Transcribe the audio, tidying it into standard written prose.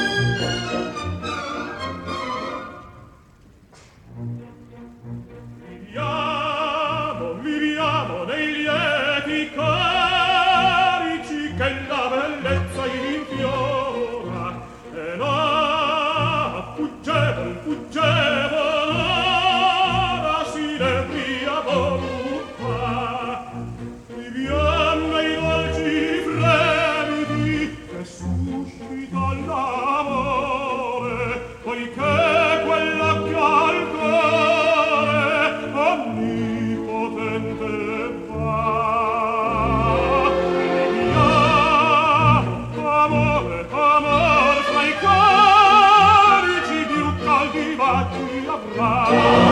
Viviamo nei lieti carici che la bellezza infiora e là fuggevol ora si devia voluta. Viviam nei dolci fremiti che suscita l'amore, poiché quell'occhio al cuore onnipotente va. Viviamo, amore, amor, fra i corici più caldi baci avrà.